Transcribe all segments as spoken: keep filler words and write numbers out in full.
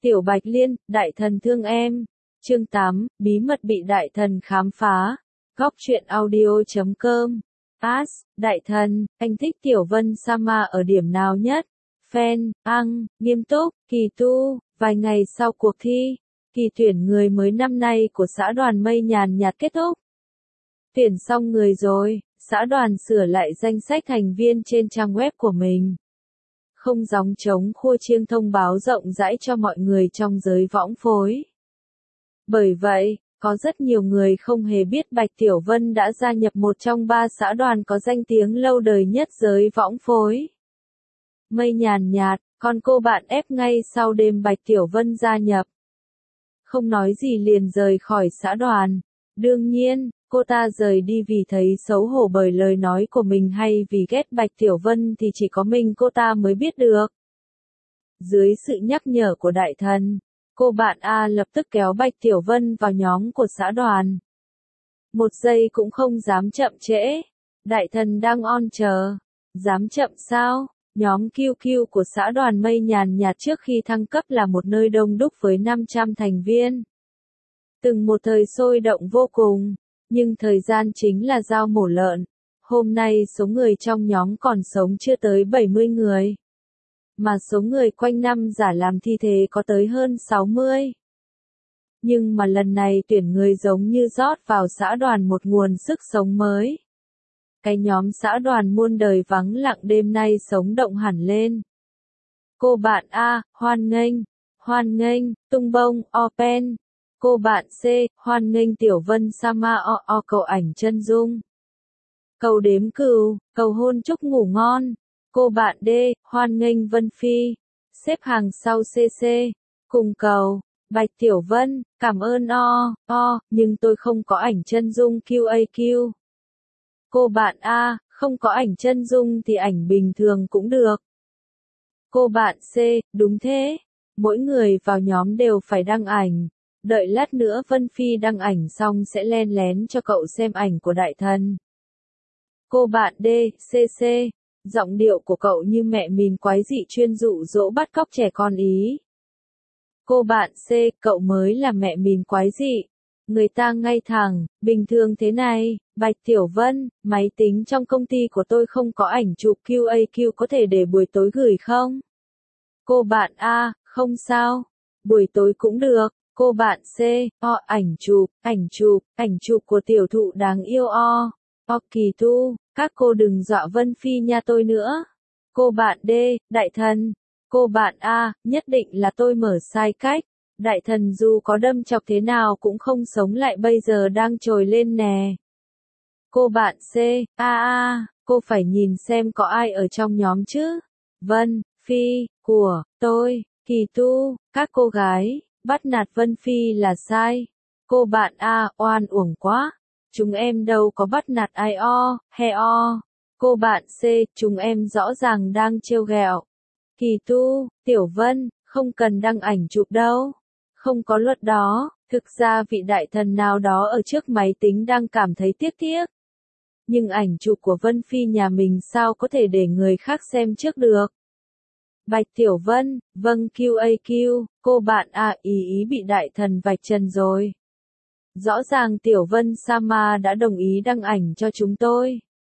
Tiểu Bạch Liên, đại thần thương em. Chương tám, bí mật bị đại thần khám phá. Góc truyện audio.com. As, đại thần, anh thích Tiểu Vân Sama ở điểm nào nhất? Fan, Ang, nghiêm túc, kỳ tu, vài ngày sau cuộc thi, kỳ tuyển người mới năm nay của xã đoàn Mây nhàn nhạt kết thúc. Tuyển xong người rồi, xã đoàn sửa lại danh sách thành viên trên trang web của mình. Không gióng trống khua chiêng thông báo rộng rãi cho mọi người trong giới võng phối. Bởi vậy, có rất nhiều người không hề biết Bạch Tiểu Vân đã gia nhập một trong ba xã đoàn có danh tiếng lâu đời nhất giới võng phối. Mây nhàn nhạt, con cô bạn ép ngay sau đêm Bạch Tiểu Vân gia nhập. Không nói gì liền rời khỏi xã đoàn. Đương nhiên, cô ta rời đi vì thấy xấu hổ bởi lời nói của mình hay vì ghét Bạch Tiểu Vân thì chỉ có mình cô ta mới biết được. Dưới sự nhắc nhở của đại thần, cô bạn A lập tức kéo Bạch Tiểu Vân vào nhóm của xã đoàn. Một giây cũng không dám chậm trễ. Đại thần đang on chờ. Dám chậm sao? Nhóm Q Q của xã đoàn Mây nhàn nhạt trước khi thăng cấp là một nơi đông đúc với năm trăm thành viên. Từng một thời sôi động vô cùng, nhưng thời gian chính là dao mổ lợn. Hôm nay số người trong nhóm còn sống chưa tới bảy mươi người. Mà số người quanh năm giả làm thi thể có tới hơn sáu mươi. Nhưng mà lần này tuyển người giống như rót vào xã đoàn một nguồn sức sống mới. Cái nhóm xã đoàn muôn đời vắng lặng đêm nay sống động hẳn lên. Cô bạn A, hoan nghênh, hoan nghênh, tung bông, open. Cô bạn C, hoan nghênh Tiểu Vân Sama o o cầu ảnh chân dung. Cầu đếm cừu, cầu hôn chúc ngủ ngon. Cô bạn D, hoan nghênh Vân Phi. Xếp hàng sau xê xê. Cùng cầu, Bạch Tiểu Vân, cảm ơn o, o, nhưng tôi không có ảnh chân dung quy a quy. Cô bạn A, không có ảnh chân dung thì ảnh bình thường cũng được. Cô bạn C, đúng thế. Mỗi người vào nhóm đều phải đăng ảnh. Đợi lát nữa Vân Phi đăng ảnh xong sẽ len lén cho cậu xem ảnh của đại thần. Cô bạn D, xê xê, giọng điệu của cậu như mẹ mìn quái dị chuyên dụ dỗ bắt cóc trẻ con ý. Cô bạn C, cậu mới là mẹ mìn quái dị. Người ta ngay thẳng, bình thường thế này, Bạch Tiểu Vân, máy tính trong công ty của tôi không có ảnh chụp quy a quy có thể để buổi tối gửi không? Cô bạn A, không sao, buổi tối cũng được. Cô bạn C, o, ảnh chụp, ảnh chụp, ảnh chụp của tiểu thụ đáng yêu o, o kỳ tu, các cô đừng dọa Vân Phi nha tôi nữa. Cô bạn D, đại thần. Cô bạn A, nhất định là tôi mở sai cách. Đại thần dù có đâm chọc thế nào cũng không sống lại bây giờ đang trồi lên nè. Cô bạn C, a a, cô phải nhìn xem có ai ở trong nhóm chứ. Vân Phi, của, tôi, kỳ tu, các cô gái. Bắt nạt Vân Phi là sai. Cô bạn A, oan uổng quá. Chúng em đâu có bắt nạt ai o, he o. Cô bạn C, chúng em rõ ràng đang trêu ghẹo. Kỳ tu, Tiểu Vân, không cần đăng ảnh chụp đâu. Không có luật đó, thực ra vị đại thần nào đó ở trước máy tính đang cảm thấy tiếc tiếc. Nhưng ảnh chụp của Vân Phi nhà mình sao có thể để người khác xem trước được. Bạch Tiểu Vân, vâng quy a quy, cô bạn A ý ý bị đại thần vạch trần rồi. Rõ ràng Tiểu Vân Sama đã đồng ý đăng ảnh cho chúng tôi.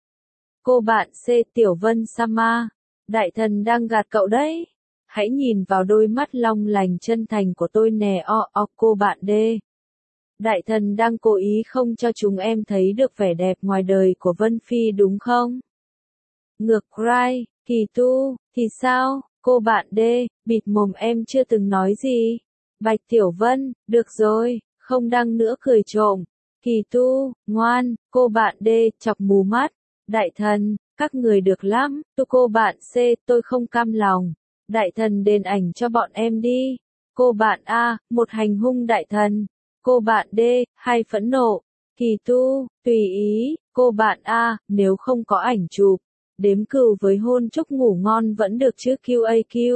Cô bạn C, Tiểu Vân Sama, đại thần đang gạt cậu đấy. Hãy nhìn vào đôi mắt long lành chân thành của tôi nè o o cô bạn D. Đại thần đang cố ý không cho chúng em thấy được vẻ đẹp ngoài đời của Vân Phi đúng không? Ngược right, kỳ tu, thì sao? Cô bạn D, bịt mồm em chưa từng nói gì. Bạch Tiểu Vân, được rồi, không đăng nữa cười trộm. Kỳ tu, ngoan, cô bạn D, chọc mù mắt. Đại thần, các người được lắm, tôi cô bạn C, tôi không cam lòng. Đại thần đền ảnh cho bọn em đi. Cô bạn A, một hành hung đại thần. Cô bạn D, hai phẫn nộ. Kỳ tu, tùy ý. Cô bạn A, nếu không có ảnh chụp, đếm cừu với hôn chúc ngủ ngon vẫn được chứ quy a quy.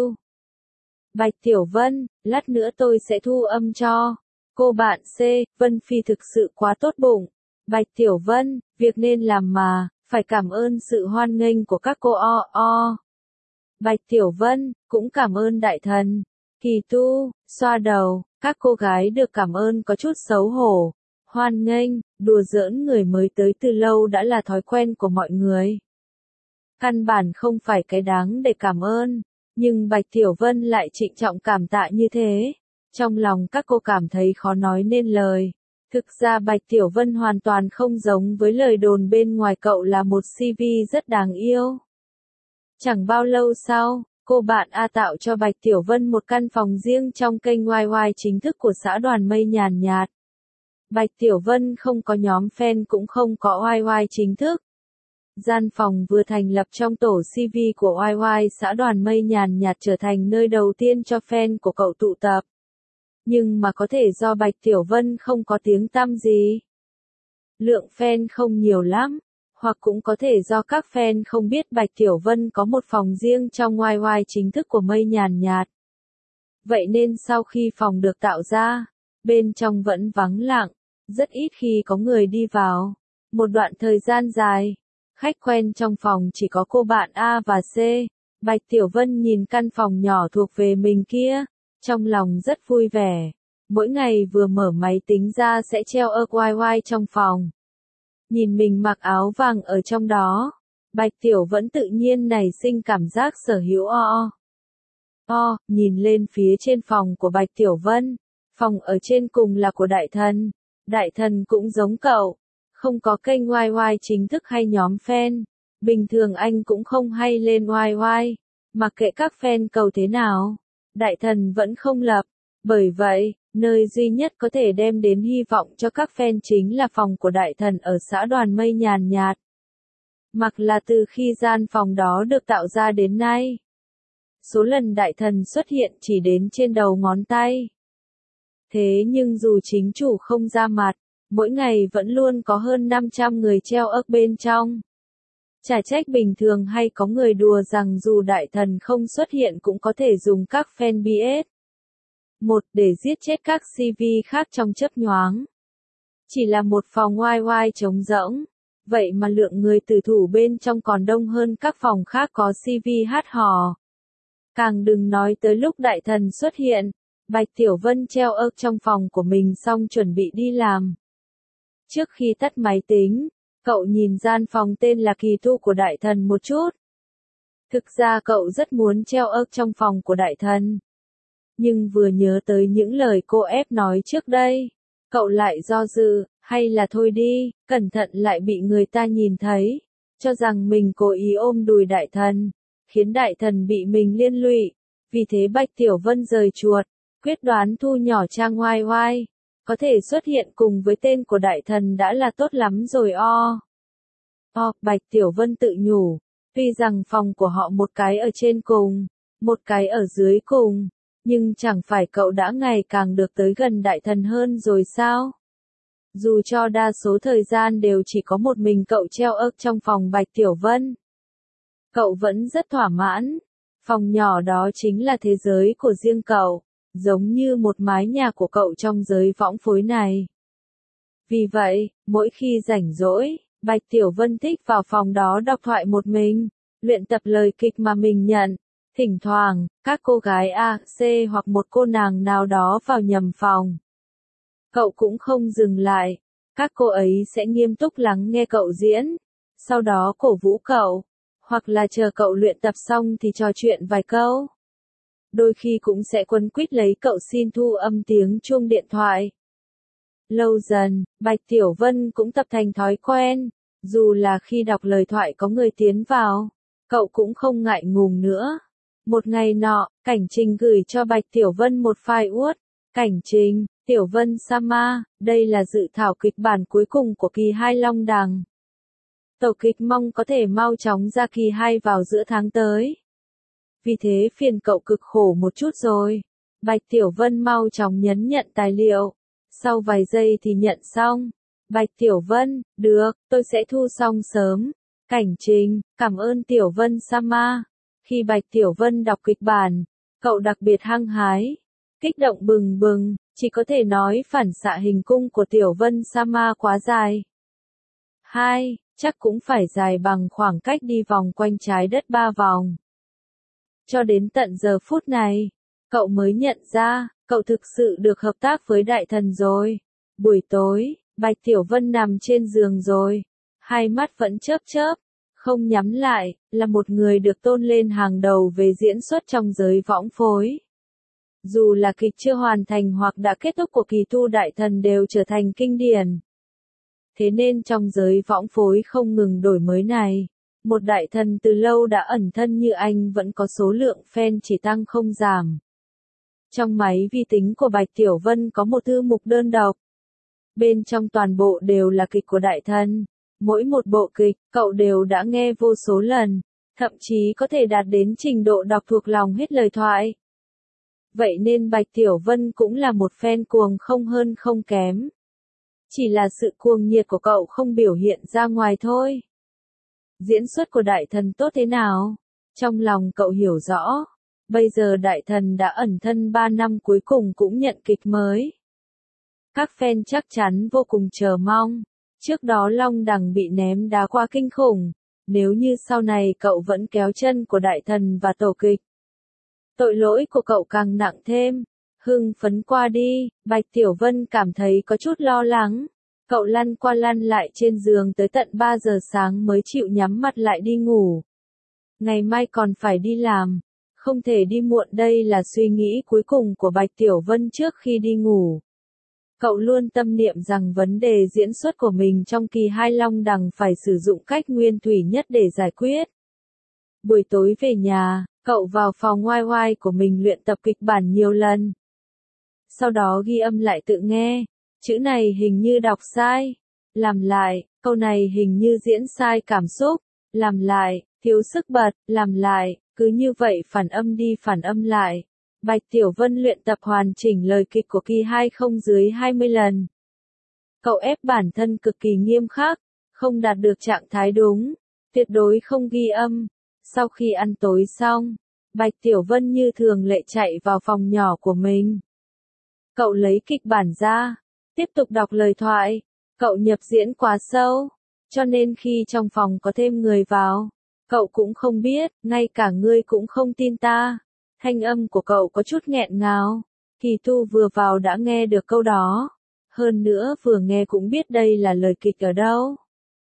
Bạch Tiểu Vân, lát nữa tôi sẽ thu âm cho. Cô bạn C, Vân Phi thực sự quá tốt bụng. Bạch Tiểu Vân, việc nên làm mà, phải cảm ơn sự hoan nghênh của các cô o o. Bạch Tiểu Vân, cũng cảm ơn đại thần. Kỳ tu, xoa đầu, các cô gái được cảm ơn có chút xấu hổ, hoan nghênh, đùa giỡn người mới tới từ lâu đã là thói quen của mọi người. Căn bản không phải cái đáng để cảm ơn, nhưng Bạch Tiểu Vân lại trịnh trọng cảm tạ như thế. Trong lòng các cô cảm thấy khó nói nên lời. Thực ra Bạch Tiểu Vân hoàn toàn không giống với lời đồn bên ngoài, cậu là một xê vê rất đáng yêu. Chẳng bao lâu sau, cô bạn A tạo cho Bạch Tiểu Vân một căn phòng riêng trong kênh i i chính thức của xã Đoàn Mây Nhàn Nhạt. Bạch Tiểu Vân không có nhóm fan cũng không có i i chính thức. Gian phòng vừa thành lập trong tổ xê vê của i i xã Đoàn Mây Nhàn Nhạt trở thành nơi đầu tiên cho fan của cậu tụ tập. Nhưng mà có thể do Bạch Tiểu Vân không có tiếng tăm gì. Lượng fan không nhiều lắm, hoặc cũng có thể do các fan không biết Bạch Tiểu Vân có một phòng riêng trong i i chính thức của Mây Nhàn Nhạt. Vậy nên sau khi phòng được tạo ra, bên trong vẫn vắng lặng, rất ít khi có người đi vào. Một đoạn thời gian dài, khách quen trong phòng chỉ có cô bạn A và C. Bạch Tiểu Vân nhìn căn phòng nhỏ thuộc về mình kia, trong lòng rất vui vẻ. Mỗi ngày vừa mở máy tính ra sẽ treo ơ i i trong phòng. Nhìn mình mặc áo vàng ở trong đó, Bạch Tiểu vẫn tự nhiên nảy sinh cảm giác sở hữu o. O, nhìn lên phía trên phòng của Bạch Tiểu Vân, phòng ở trên cùng là của Đại Thần. Đại Thần cũng giống cậu, không có kênh i i chính thức hay nhóm fan. Bình thường anh cũng không hay lên i i, mặc kệ các fan cầu thế nào, Đại Thần vẫn không lập. Bởi vậy, nơi duy nhất có thể đem đến hy vọng cho các fan chính là phòng của Đại Thần ở xã Đoàn Mây Nhàn Nhạt. Mặc là từ khi gian phòng đó được tạo ra đến nay, số lần Đại Thần xuất hiện chỉ đến trên đầu ngón tay. Thế nhưng dù chính chủ không ra mặt, mỗi ngày vẫn luôn có hơn năm trăm người treo ớt bên trong. Chả trách bình thường hay có người đùa rằng dù Đại Thần không xuất hiện cũng có thể dùng các fan bê ét. Một để giết chết các xê vê khác trong chớp nhoáng. Chỉ là một phòng i i trống rỗng, vậy mà lượng người tử thủ bên trong còn đông hơn các phòng khác có xê vê hát hò. Càng đừng nói tới lúc Đại Thần xuất hiện, Bạch Tiểu Vân treo ớt trong phòng của mình xong chuẩn bị đi làm. Trước khi tắt máy tính, cậu nhìn gian phòng tên là Kỳ Tu của Đại Thần một chút. Thực ra cậu rất muốn treo ớt trong phòng của Đại Thần. Nhưng vừa nhớ tới những lời cô ép nói trước đây, cậu lại do dự, hay là thôi đi, cẩn thận lại bị người ta nhìn thấy, cho rằng mình cố ý ôm đùi Đại Thần, khiến Đại Thần bị mình liên lụy. Vì thế Bạch Tiểu Vân rời chuột, quyết đoán thu nhỏ trang i i, có thể xuất hiện cùng với tên của Đại Thần đã là tốt lắm rồi o. O, Bạch Tiểu Vân tự nhủ, tuy rằng phòng của họ một cái ở trên cùng, một cái ở dưới cùng, nhưng chẳng phải cậu đã ngày càng được tới gần Đại Thần hơn rồi sao? Dù cho đa số thời gian đều chỉ có một mình cậu treo ớt trong phòng Bạch Tiểu Vân, cậu vẫn rất thỏa mãn. Phòng nhỏ đó chính là thế giới của riêng cậu, giống như một mái nhà của cậu trong giới võng phối này. Vì vậy, mỗi khi rảnh rỗi, Bạch Tiểu Vân thích vào phòng đó đọc thoại một mình, luyện tập lời kịch mà mình nhận. Thỉnh thoảng, các cô gái A, C hoặc một cô nàng nào đó vào nhầm phòng. Cậu cũng không dừng lại, các cô ấy sẽ nghiêm túc lắng nghe cậu diễn, sau đó cổ vũ cậu, hoặc là chờ cậu luyện tập xong thì trò chuyện vài câu. Đôi khi cũng sẽ quấn quýt lấy cậu xin thu âm tiếng chuông điện thoại. Lâu dần, Bạch Tiểu Vân cũng tập thành thói quen, dù là khi đọc lời thoại có người tiến vào, cậu cũng không ngại ngùng nữa. Một ngày nọ, Cảnh Trình gửi cho Bạch Tiểu Vân một file Word. Cảnh Trình, Tiểu Vân Sama, đây là dự thảo kịch bản cuối cùng của kỳ hai Long Đằng. Tổ kịch mong có thể mau chóng ra kỳ hai vào giữa tháng tới. Vì thế phiền cậu cực khổ một chút rồi. Bạch Tiểu Vân mau chóng nhấn nhận tài liệu. Sau vài giây thì nhận xong. Bạch Tiểu Vân, được, tôi sẽ thu xong sớm. Cảnh Trình, cảm ơn Tiểu Vân Sama. Khi Bạch Tiểu Vân đọc kịch bản, cậu đặc biệt hăng hái, kích động bừng bừng, chỉ có thể nói phản xạ hình cung của Tiểu Vân Sama quá dài. Hai, chắc cũng phải dài bằng khoảng cách đi vòng quanh trái đất ba vòng. Cho đến tận giờ phút này, cậu mới nhận ra, cậu thực sự được hợp tác với đại thần rồi. Buổi tối, Bạch Tiểu Vân nằm trên giường rồi. Hai mắt vẫn chớp chớp, không nhắm lại, là một người được tôn lên hàng đầu về diễn xuất trong giới võng phối. Dù là kịch chưa hoàn thành hoặc đã kết thúc của kỳ tu đại thần đều trở thành kinh điển. Thế nên trong giới võng phối không ngừng đổi mới này, một đại thần từ lâu đã ẩn thân như anh vẫn có số lượng fan chỉ tăng không giảm. Trong máy vi tính của Bạch Tiểu Vân có một thư mục đơn độc. Bên trong toàn bộ đều là kịch của đại thần. Mỗi một bộ kịch, cậu đều đã nghe vô số lần, thậm chí có thể đạt đến trình độ đọc thuộc lòng hết lời thoại. Vậy nên Bạch Tiểu Vân cũng là một fan cuồng không hơn không kém. Chỉ là sự cuồng nhiệt của cậu không biểu hiện ra ngoài thôi. Diễn xuất của đại thần tốt thế nào? Trong lòng cậu hiểu rõ. Bây giờ đại thần đã ẩn thân ba năm cuối cùng cũng nhận kịch mới. Các fan chắc chắn vô cùng chờ mong. Trước đó Long Đằng bị ném đá quá kinh khủng. Nếu như sau này cậu vẫn kéo chân của đại thần và tổ kịch, tội lỗi của cậu càng nặng thêm. Hưng phấn qua đi, Bạch Tiểu Vân cảm thấy có chút lo lắng. Cậu lăn qua lăn lại trên giường tới tận ba giờ sáng mới chịu nhắm mặt lại đi ngủ. Ngày mai còn phải đi làm. Không thể đi muộn, đây là suy nghĩ cuối cùng của Bạch Tiểu Vân trước khi đi ngủ. Cậu luôn tâm niệm rằng vấn đề diễn xuất của mình trong kỳ hai Long Đằng phải sử dụng cách nguyên thủy nhất để giải quyết. Buổi tối về nhà, cậu vào phòng oai oai của mình luyện tập kịch bản nhiều lần. Sau đó ghi âm lại tự nghe. Chữ này hình như đọc sai. Làm lại, câu này hình như diễn sai cảm xúc. Làm lại, thiếu sức bật, làm lại, cứ như vậy phản âm đi phản âm lại. Bạch Tiểu Vân luyện tập hoàn chỉnh lời kịch của kỳ hai không dưới hai mươi lần. Cậu ép bản thân cực kỳ nghiêm khắc, không đạt được trạng thái đúng, tuyệt đối không ghi âm. Sau khi ăn tối xong, Bạch Tiểu Vân như thường lệ chạy vào phòng nhỏ của mình. Cậu lấy kịch bản ra, tiếp tục đọc lời thoại. Cậu nhập diễn quá sâu, cho nên khi trong phòng có thêm người vào, cậu cũng không biết, ngay cả ngươi cũng không tin ta. Thanh âm của cậu có chút nghẹn ngào. Kỳ Tu vừa vào đã nghe được câu đó. Hơn nữa vừa nghe cũng biết đây là lời kịch ở đâu.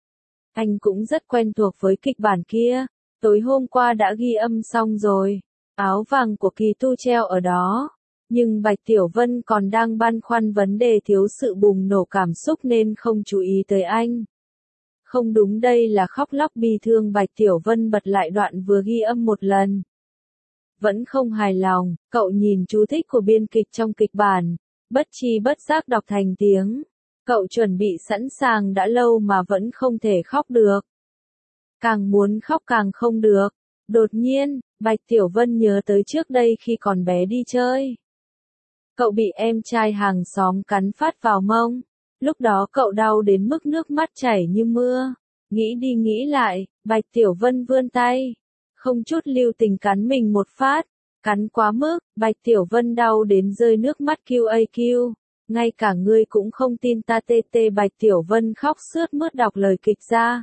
Anh cũng rất quen thuộc với kịch bản kia. Tối hôm qua đã ghi âm xong rồi. Áo vàng của Kỳ Tu treo ở đó. Nhưng Bạch Tiểu Vân còn đang băn khoăn vấn đề thiếu sự bùng nổ cảm xúc nên không chú ý tới anh. Không đúng, đây là khóc lóc bi thương. Bạch Tiểu Vân bật lại đoạn vừa ghi âm một lần. Vẫn không hài lòng, cậu nhìn chú thích của biên kịch trong kịch bản, bất chi bất giác đọc thành tiếng. Cậu chuẩn bị sẵn sàng đã lâu mà vẫn không thể khóc được. Càng muốn khóc càng không được. Đột nhiên, Bạch Tiểu Vân nhớ tới trước đây khi còn bé đi chơi. Cậu bị em trai hàng xóm cắn phát vào mông. Lúc đó cậu đau đến mức nước mắt chảy như mưa. Nghĩ đi nghĩ lại, Bạch Tiểu Vân vươn tay. Không chút lưu tình cắn mình một phát. Cắn quá mức, Bạch Tiểu Vân đau đến rơi nước mắt quy a quy. Ngay cả ngươi cũng không tin ta tê tê. Bạch Tiểu Vân khóc sướt mướt đọc lời kịch ra.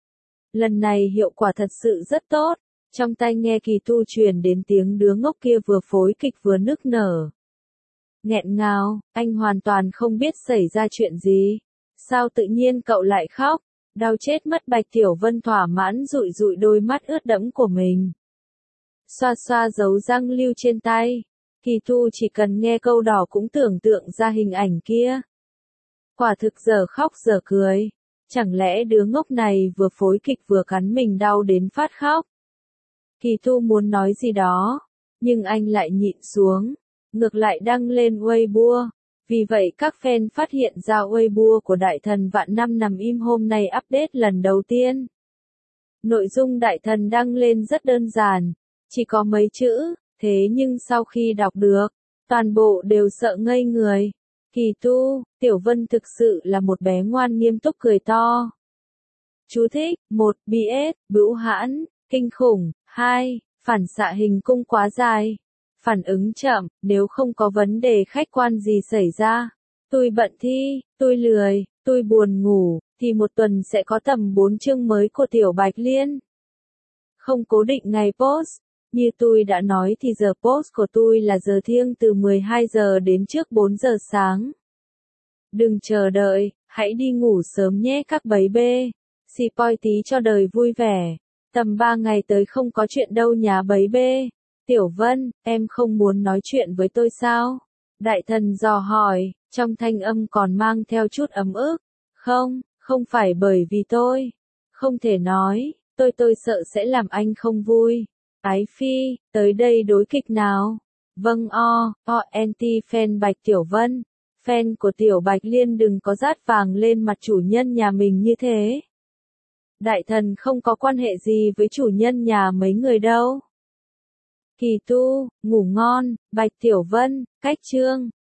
Lần này hiệu quả thật sự rất tốt. Trong tai nghe Kỳ Tu truyền đến tiếng đứa ngốc kia vừa phối kịch vừa nức nở. Nghẹn ngào, anh hoàn toàn không biết xảy ra chuyện gì. Sao tự nhiên cậu lại khóc? Đau chết mất. Bạch Tiểu Vân thỏa mãn dụi dụi đôi mắt ướt đẫm của mình. Xoa xoa dấu răng lưu trên tay. Kỳ Tu chỉ cần nghe câu đỏ cũng tưởng tượng ra hình ảnh kia. Quả thực giờ khóc giờ cười. Chẳng lẽ đứa ngốc này vừa phối kịch vừa cắn mình đau đến phát khóc? Kỳ Tu muốn nói gì đó, nhưng anh lại nhịn xuống. Ngược lại đăng lên Weibo. Vì vậy các fan phát hiện ra Weibo của đại thần vạn năm nằm im hôm nay update lần đầu tiên. Nội dung đại thần đăng lên rất đơn giản, chỉ có mấy chữ, thế nhưng sau khi đọc được, toàn bộ đều sợ ngây người. Kỳ Tu, Tiểu Vân thực sự là một bé ngoan nghiêm túc cười to. Chú thích, một. bê ét, bữu hãn, kinh khủng, hai. Phản xạ hình cung quá dài. Phản ứng chậm, nếu không có vấn đề khách quan gì xảy ra. Tôi bận thi, tôi lười, tôi buồn ngủ, thì một tuần sẽ có tầm bốn chương mới của Tiểu Bạch Liên. Không cố định ngày post, Như tôi đã nói thì giờ post của tôi là giờ thiêng từ mười hai giờ đến trước bốn giờ sáng. Đừng chờ đợi, hãy đi ngủ sớm nhé các bấy bê. Xì poi tí cho đời vui vẻ. Tầm ba ngày tới không có chuyện đâu nhá bấy bê. Tiểu Vân, em không muốn nói chuyện với tôi sao? Đại thần dò hỏi, trong thanh âm còn mang theo chút ấm ức. Không, không phải bởi vì tôi. Không thể nói, tôi tôi sợ sẽ làm anh không vui. Ái Phi, tới đây đối kịch nào? Vâng o, o anti-fan Bạch Tiểu Vân. Fan của Tiểu Bạch Liên đừng có rát vàng lên mặt chủ nhân nhà mình như thế. Đại thần không có quan hệ gì với chủ nhân nhà mấy người đâu. Kỳ tu, ngủ ngon, Bạch Tiểu Vân, cách chương.